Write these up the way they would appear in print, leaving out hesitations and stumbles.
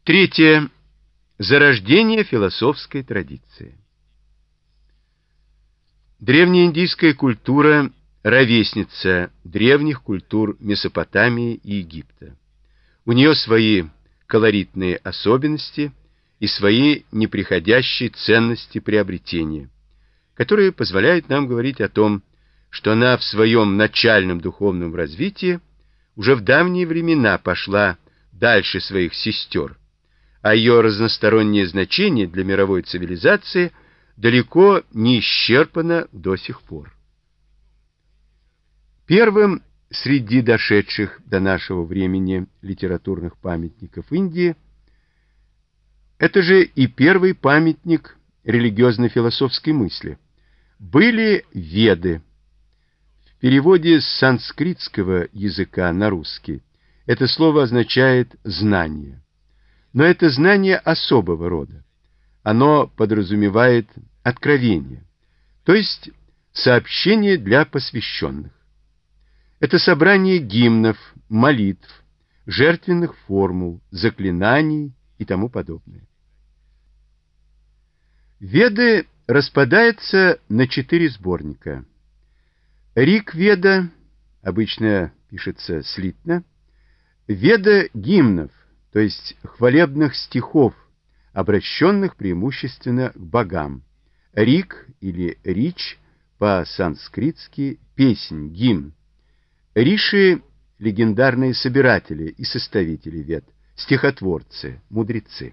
Третье. Зарождение философской традиции. Древнеиндийская культура – ровесница древних культур Месопотамии и Египта. У нее свои колоритные особенности и свои неприходящие ценности приобретения, которые позволяют нам говорить о том, что она в своем начальном духовном развитии уже в давние времена пошла дальше своих сестер, а ее разностороннее значение для мировой цивилизации далеко не исчерпано до сих пор. Первым среди дошедших до нашего времени литературных памятников Индии это же и первый памятник религиозно-философской мысли были Веды. В переводе с санскритского языка на русский это слово означает «знание». Но это знание особого рода. Оно подразумевает откровение, то есть сообщение для посвященных. Это собрание гимнов, молитв, жертвенных формул, заклинаний и тому подобное. Веды распадаются на 4 сборника. Риг-веда, обычно пишется слитно, веда гимнов, то есть хвалебных стихов, обращенных преимущественно к богам. Риг или рич по-санскритски песнь, гимн. Риши — легендарные собиратели и составители вед, стихотворцы, мудрецы.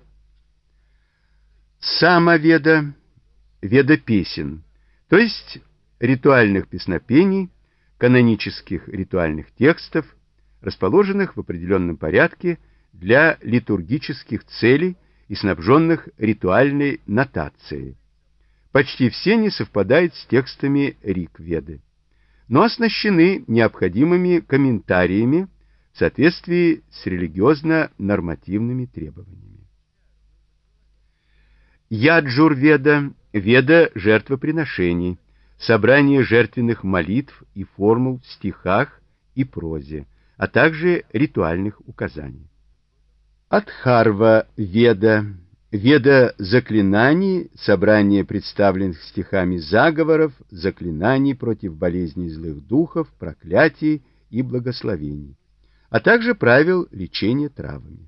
Самоведа — веда песен, то есть ритуальных песнопений, канонических ритуальных текстов, расположенных в определенном порядке для литургических целей и снабженных ритуальной нотацией. Почти все не совпадают с текстами Риг-веды, но оснащены необходимыми комментариями в соответствии с религиозно-нормативными требованиями. Яджур-веда – веда жертвоприношений, собрание жертвенных молитв и формул в стихах и прозе, а также ритуальных указаний. Адхарва-веда – веда заклинаний, собрание представленных стихами заговоров, заклинаний против болезней злых духов, проклятий и благословений, а также правил лечения травами.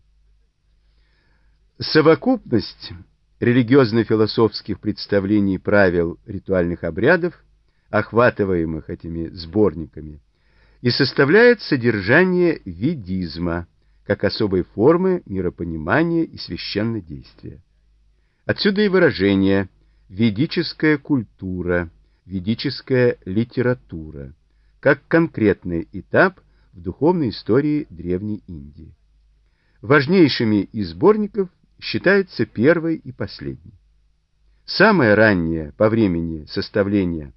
Совокупность религиозно-философских представлений правил ритуальных обрядов, охватываемых этими сборниками, и составляет содержание ведизма, как особой формы миропонимания и священнодействия. Отсюда и выражение «ведическая культура», «ведическая литература», как конкретный этап в духовной истории Древней Индии. Важнейшими из сборников считаются первый и последний. Самое раннее по времени составления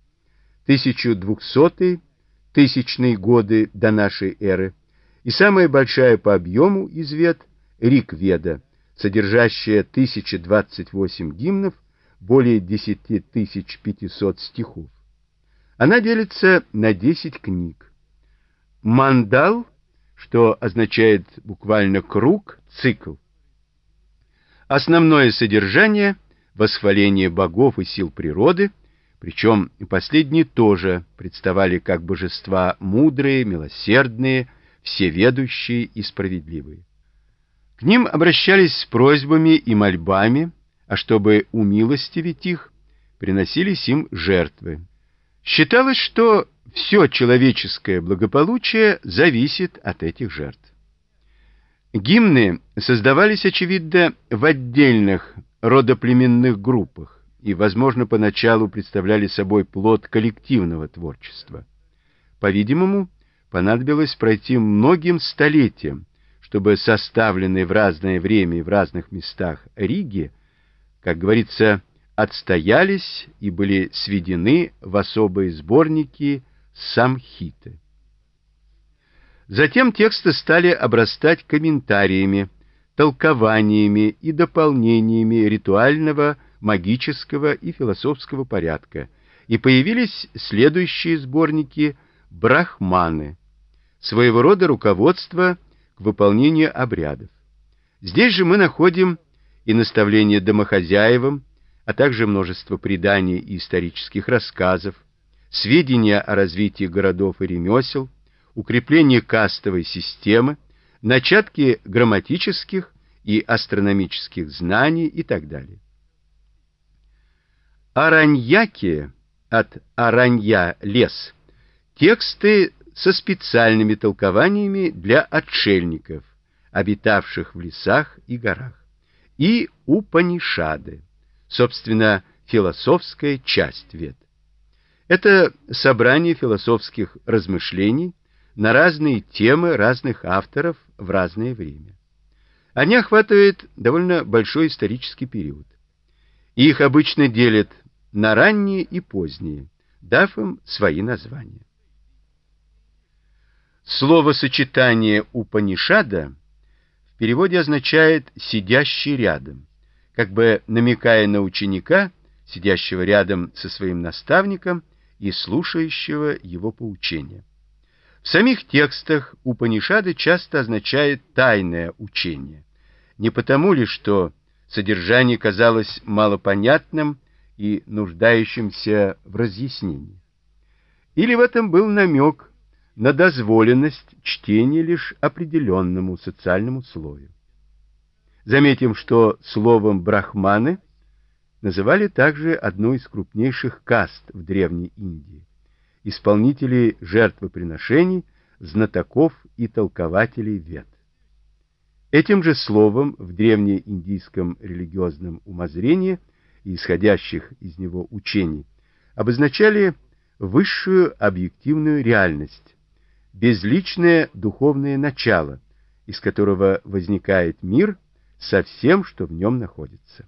1200-1000 годы до нашей эры и самая большая по объему из вед Риг-веда, содержащая 1028 гимнов, более 10500 стихов. Она делится на 10 книг. Мандал, что означает буквально круг, цикл. Основное содержание – восхваление богов и сил природы, причем последние тоже представали как божества мудрые, милосердные, всеведущие и справедливые. К ним обращались с просьбами и мольбами, а чтобы умилостивить их, приносились им жертвы. Считалось, что все человеческое благополучие зависит от этих жертв. Гимны создавались, очевидно, в отдельных родоплеменных группах и, возможно, поначалу представляли собой плод коллективного творчества. По-видимому, понадобилось пройти многим столетиям, чтобы составленные в разное время и в разных местах риги, как говорится, отстоялись и были сведены в особые сборники самхиты. Затем тексты стали обрастать комментариями, толкованиями и дополнениями ритуального, магического и философского порядка, и появились следующие сборники брахманы, своего рода руководство к выполнению обрядов. Здесь же мы находим и наставления домохозяевам, а также множество преданий и исторических рассказов, сведения о развитии городов и ремесел, укрепление кастовой системы, начатки грамматических и астрономических знаний и так далее. Араньяки, от аранья — лес, тексты со специальными толкованиями для отшельников, обитавших в лесах и горах, и Упанишады, собственно, философская часть Вед. Это собрание философских размышлений на разные темы разных авторов в разное время. Они охватывают довольно большой исторический период. Их обычно делят на ранние и поздние, дав им свои названия. Словосочетание Упанишада в переводе означает «сидящий рядом», как бы намекая на ученика, сидящего рядом со своим наставником и слушающего его поучения. В самих текстах Упанишады часто означает «тайное учение». Не потому ли, что содержание казалось малопонятным и нуждающимся в разъяснении? Или в этом был намек на дозволенность чтения лишь определенному социальному слою? Заметим, что словом «брахманы» называли также одну из крупнейших каст в Древней Индии — исполнителей жертвоприношений, знатоков и толкователей Вед. Этим же словом в древнеиндийском религиозном умозрении и исходящих из него учений обозначали высшую объективную реальность, безличное духовное начало, из которого возникает мир со всем, что в нем находится.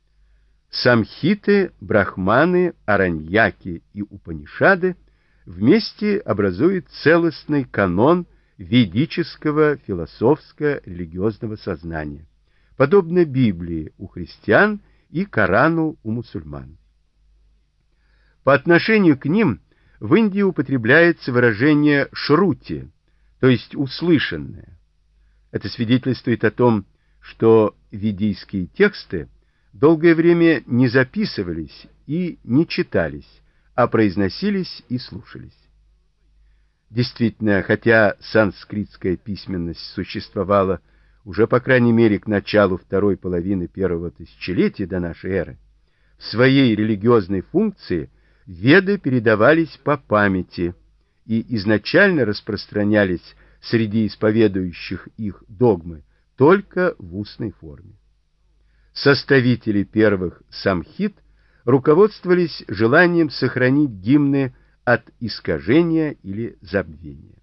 Самхиты, брахманы, араньяки и Упанишады вместе образуют целостный канон ведического философско-религиозного сознания, подобно Библии у христиан и Корану у мусульман. По отношению к ним в Индии употребляется выражение «шрути», то есть «услышанное». Это свидетельствует о том, что ведийские тексты долгое время не записывались и не читались, а произносились и слушались. Действительно, хотя санскритская письменность существовала уже по крайней мере к началу второй половины первого тысячелетия до нашей эры, в своей религиозной функции Веды передавались по памяти и изначально распространялись среди исповедующих их догмы только в устной форме. Составители первых самхит руководствовались желанием сохранить гимны от искажения или забвения.